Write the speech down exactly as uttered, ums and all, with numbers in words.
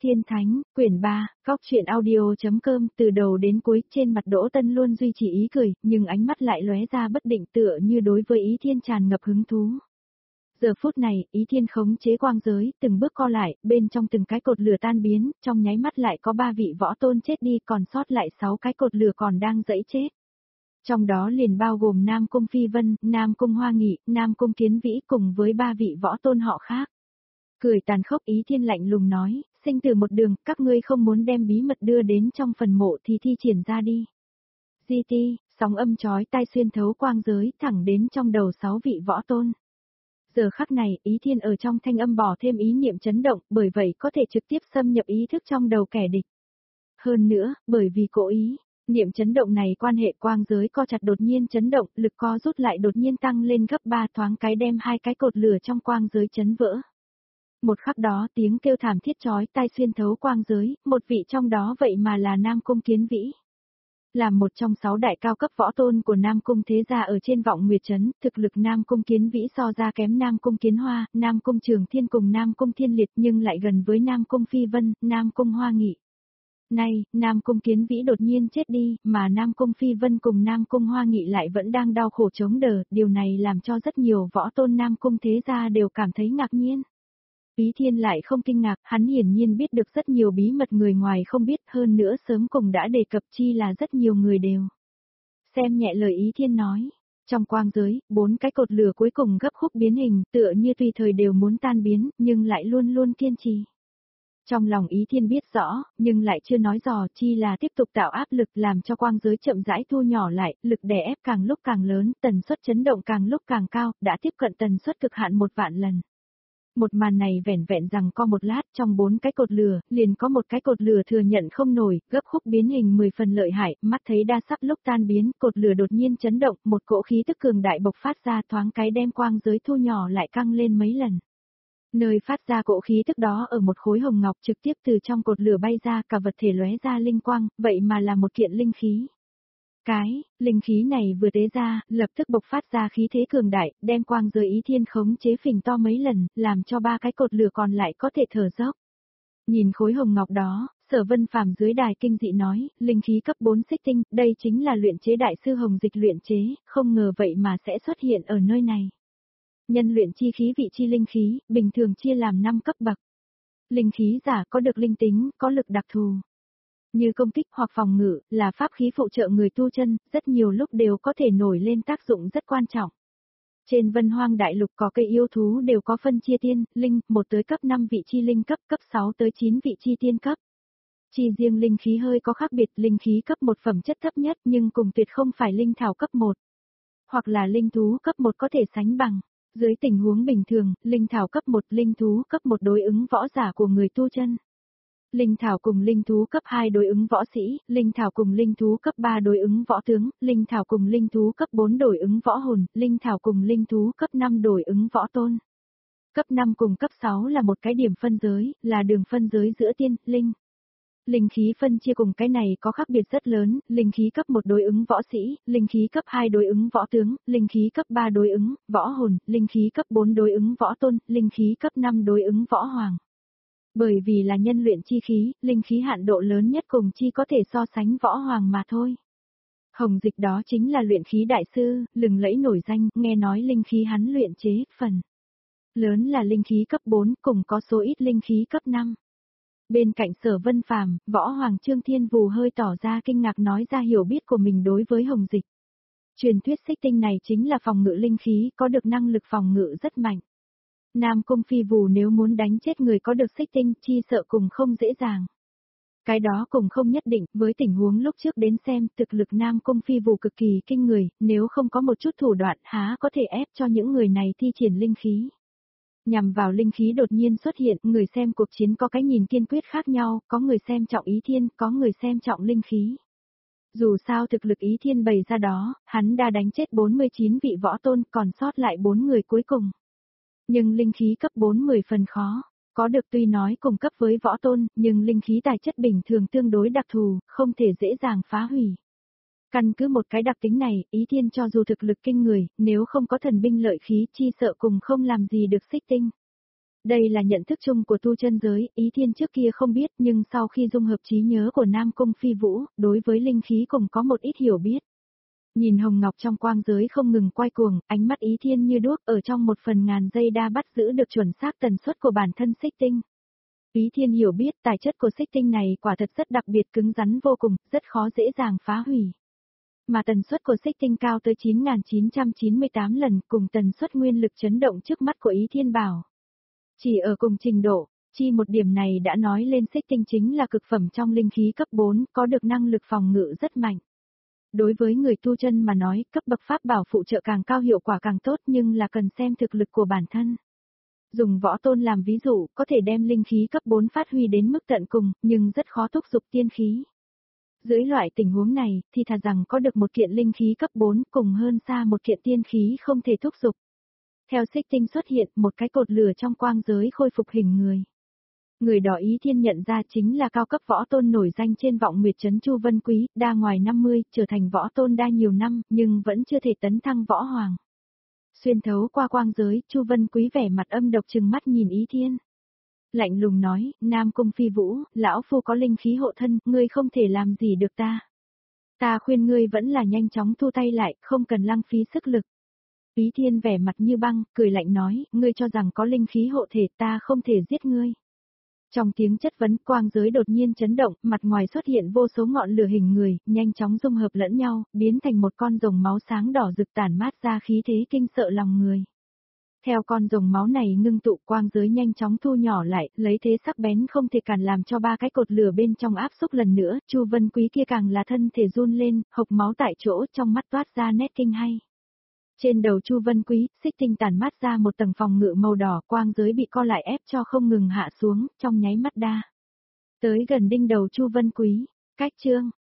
Thiên Thánh, quyển ba, góc truyện audio.com từ đầu đến cuối trên mặt Đỗ Tân luôn duy trì ý cười, nhưng ánh mắt lại lóe ra bất định tựa như đối với Ý Thiên tràn ngập hứng thú. Giờ phút này, Ý Thiên khống chế quang giới, từng bước co lại, bên trong từng cái cột lửa tan biến, trong nháy mắt lại có ba vị võ tôn chết đi, còn sót lại sáu cái cột lửa còn đang dẫy chết. Trong đó liền bao gồm Nam Cung Phi Vân, Nam Cung Hoa Nghị, Nam Cung Kiến Vĩ cùng với ba vị võ tôn họ khác. Cười tàn khốc Ý Thiên lạnh lùng nói, sinh tử một đường, các ngươi không muốn đem bí mật đưa đến trong phần mộ thì thi triển ra đi. Di ti, sóng âm chói tai xuyên thấu quang giới thẳng đến trong đầu sáu vị võ tôn. Giờ khắc này, Ý Thiên ở trong thanh âm bỏ thêm ý niệm chấn động, bởi vậy có thể trực tiếp xâm nhập ý thức trong đầu kẻ địch. Hơn nữa, bởi vì cố ý, niệm chấn động này quan hệ quang giới co chặt đột nhiên chấn động, lực co rút lại đột nhiên tăng lên gấp ba thoáng cái đem hai cái cột lửa trong quang giới chấn vỡ. Một khắc đó tiếng kêu thảm thiết chói tai xuyên thấu quang giới, một vị trong đó vậy mà là Nam Cung Kiến Vĩ. Là một trong sáu đại cao cấp võ tôn của Nam Cung thế gia ở trên vọng Nguyệt Trấn, thực lực Nam Cung Kiến Vĩ so ra kém Nam Cung Kiến Hoa, Nam Cung Trường Thiên cùng Nam Cung Thiên Liệt nhưng lại gần với Nam Cung Phi Vân, Nam Cung Hoa Nghị. Nay, Nam Cung Kiến Vĩ đột nhiên chết đi, mà Nam Cung Phi Vân cùng Nam Cung Hoa Nghị lại vẫn đang đau khổ chống đỡ, điều này làm cho rất nhiều võ tôn Nam Cung thế gia đều cảm thấy ngạc nhiên. Ý Thiên lại không kinh ngạc, hắn hiển nhiên biết được rất nhiều bí mật người ngoài không biết, hơn nữa sớm cùng đã đề cập chi là rất nhiều người đều xem nhẹ lời Ý Thiên nói. Trong quang giới, bốn cái cột lửa cuối cùng gấp khúc biến hình, tựa như tùy thời đều muốn tan biến, nhưng lại luôn luôn kiên trì. Trong lòng Ý Thiên biết rõ, nhưng lại chưa nói dò, chi là tiếp tục tạo áp lực làm cho quang giới chậm rãi thu nhỏ lại, lực đè ép càng lúc càng lớn, tần suất chấn động càng lúc càng cao, đã tiếp cận tần suất cực hạn một vạn lần. Một màn này vẻn vẹn rằng có một lát, trong bốn cái cột lửa, liền có một cái cột lửa thừa nhận không nổi, gấp khúc biến hình mười phần lợi hại, mắt thấy đa sắp lúc tan biến, cột lửa đột nhiên chấn động, một cỗ khí tức cường đại bộc phát ra thoáng cái đem quang giới thu nhỏ lại căng lên mấy lần. Nơi phát ra cỗ khí tức đó ở một khối hồng ngọc trực tiếp từ trong cột lửa bay ra, cả vật thể lóe ra linh quang, vậy mà là một kiện linh khí. Cái, linh khí này vừa tế ra, lập tức bộc phát ra khí thế cường đại, đem quang giới Ý Thiên khống chế phình to mấy lần, làm cho ba cái cột lửa còn lại có thể thở dốc. Nhìn khối hồng ngọc đó, Sở Vân Phàm dưới đài kinh dị nói, linh khí cấp bốn xích tinh, đây chính là luyện chế đại sư Hồng Dịch luyện chế, không ngờ vậy mà sẽ xuất hiện ở nơi này. Nhân luyện chi khí vị chi linh khí, bình thường chia làm năm cấp bậc. Linh khí giả có được linh tính, có lực đặc thù. Như công kích hoặc phòng ngự, là pháp khí phụ trợ người tu chân, rất nhiều lúc đều có thể nổi lên tác dụng rất quan trọng. Trên Vân Hoang Đại Lục có cây yêu thú đều có phân chia tiên, linh, một tới cấp năm vị chi linh cấp, cấp sáu tới chín vị chi tiên cấp. Chi riêng linh khí hơi có khác biệt, linh khí cấp một phẩm chất thấp nhất nhưng cùng tuyệt không phải linh thảo cấp một. Hoặc là linh thú cấp một có thể sánh bằng. Dưới tình huống bình thường, linh thảo cấp một, linh thú cấp một đối ứng võ giả của người tu chân. Linh thảo cùng linh thú cấp hai đối ứng võ sĩ, linh thảo cùng linh thú cấp ba đối ứng võ tướng, linh thảo cùng linh thú cấp bốn đối ứng võ hồn, linh thảo cùng linh thú cấp năm đối ứng võ tôn. Cấp năm cùng cấp sáu là một cái điểm phân giới, là đường phân giới giữa tiên, linh. Linh khí phân chia cùng cái này có khác biệt rất lớn, linh khí cấp một đối ứng võ sĩ, linh khí cấp hai đối ứng võ tướng, linh khí cấp ba đối ứng võ hồn, linh khí cấp bốn đối ứng võ tôn, linh khí cấp năm đối ứng võ hoàng. Bởi vì là nhân luyện chi khí, linh khí hạn độ lớn nhất cùng chi có thể so sánh võ hoàng mà thôi. Hồng Dịch đó chính là luyện khí đại sư, lừng lẫy nổi danh, nghe nói linh khí hắn luyện chế, phần lớn là linh khí cấp bốn, cùng có số ít linh khí cấp năm. Bên cạnh Sở Vân Phàm, võ hoàng Trương Thiên Vù hơi tỏ ra kinh ngạc nói ra hiểu biết của mình đối với Hồng Dịch. Truyền thuyết xích tinh này chính là phòng ngự linh khí, có được năng lực phòng ngự rất mạnh. Nam Cung Phi Vù nếu muốn đánh chết người có được xích tinh, chi sợ cùng không dễ dàng. Cái đó cùng không nhất định, với tình huống lúc trước đến xem, thực lực Nam Cung Phi Vù cực kỳ kinh người, nếu không có một chút thủ đoạn há có thể ép cho những người này thi triển linh khí. Nhằm vào linh khí đột nhiên xuất hiện, người xem cuộc chiến có cái nhìn kiên quyết khác nhau, có người xem trọng Ý Thiên, có người xem trọng linh khí. Dù sao thực lực Ý Thiên bày ra đó, hắn đã đánh chết bốn mươi chín vị võ tôn, còn sót lại bốn người cuối cùng. Nhưng linh khí cấp bốn mười phần khó, có được tuy nói cùng cấp với võ tôn, nhưng linh khí tài chất bình thường tương đối đặc thù, không thể dễ dàng phá hủy. Căn cứ một cái đặc tính này, Ý Thiên cho dù thực lực kinh người, nếu không có thần binh lợi khí chi sợ cùng không làm gì được xích tinh. Đây là nhận thức chung của tu chân giới, Ý Thiên trước kia không biết nhưng sau khi dung hợp trí nhớ của Nam Cung Phi Vũ, đối với linh khí cũng có một ít hiểu biết. Nhìn hồng ngọc trong quang giới không ngừng quay cuồng, ánh mắt Ý Thiên như đuốc ở trong một phần ngàn giây đa bắt giữ được chuẩn xác tần suất của bản thân xích tinh. Ý Thiên hiểu biết tài chất của xích tinh này quả thật rất đặc biệt cứng rắn vô cùng, rất khó dễ dàng phá hủy. Mà tần suất của xích tinh cao tới chín nghìn chín trăm chín mươi tám lần cùng tần suất nguyên lực chấn động trước mắt của Ý Thiên bảo. Chỉ ở cùng trình độ, chi một điểm này đã nói lên xích tinh chính là cực phẩm trong linh khí cấp bốn, có được năng lực phòng ngự rất mạnh. Đối với người tu chân mà nói, cấp bậc pháp bảo phụ trợ càng cao hiệu quả càng tốt nhưng là cần xem thực lực của bản thân. Dùng võ tôn làm ví dụ, có thể đem linh khí cấp bốn phát huy đến mức tận cùng, nhưng rất khó thúc giục tiên khí. Dưới loại tình huống này, thì thà rằng có được một kiện linh khí cấp bốn cùng hơn xa một kiện tiên khí không thể thúc giục. Theo xích tinh xuất hiện, một cái cột lửa trong quang giới khôi phục hình người. Người đó Ý Thiên nhận ra chính là cao cấp võ tôn nổi danh trên vọng nguyệt trấn Chu Vân Quý, đa ngoài năm mươi, trở thành võ tôn đa nhiều năm, nhưng vẫn chưa thể tấn thăng võ hoàng. Xuyên thấu qua quang giới, Chu Vân Quý vẻ mặt âm độc trừng mắt nhìn Ý Thiên. Lạnh lùng nói, Nam Cung Phi Vũ, lão phu có linh khí hộ thân, ngươi không thể làm gì được ta. Ta khuyên ngươi vẫn là nhanh chóng thu tay lại, không cần lăng phí sức lực. Ý Thiên vẻ mặt như băng, cười lạnh nói, ngươi cho rằng có linh khí hộ thể ta không thể giết ngươi. Trong tiếng chất vấn, quang giới đột nhiên chấn động, mặt ngoài xuất hiện vô số ngọn lửa hình người, nhanh chóng dung hợp lẫn nhau, biến thành một con rồng máu sáng đỏ rực tản mát ra khí thế kinh sợ lòng người. Theo con rồng máu này ngưng tụ, quang giới nhanh chóng thu nhỏ lại, lấy thế sắc bén không thể cản làm cho ba cái cột lửa bên trong áp xúc lần nữa, Chu Vân Quý kia càng là thân thể run lên, hộc máu tại chỗ, trong mắt toát ra nét kinh hay. Trên đầu Chu Vân Quý, xích tinh tản mát ra một tầng phòng ngự màu đỏ, quang giới bị co lại ép cho không ngừng hạ xuống, trong nháy mắt đa. Tới gần đinh đầu Chu Vân Quý, cách chương.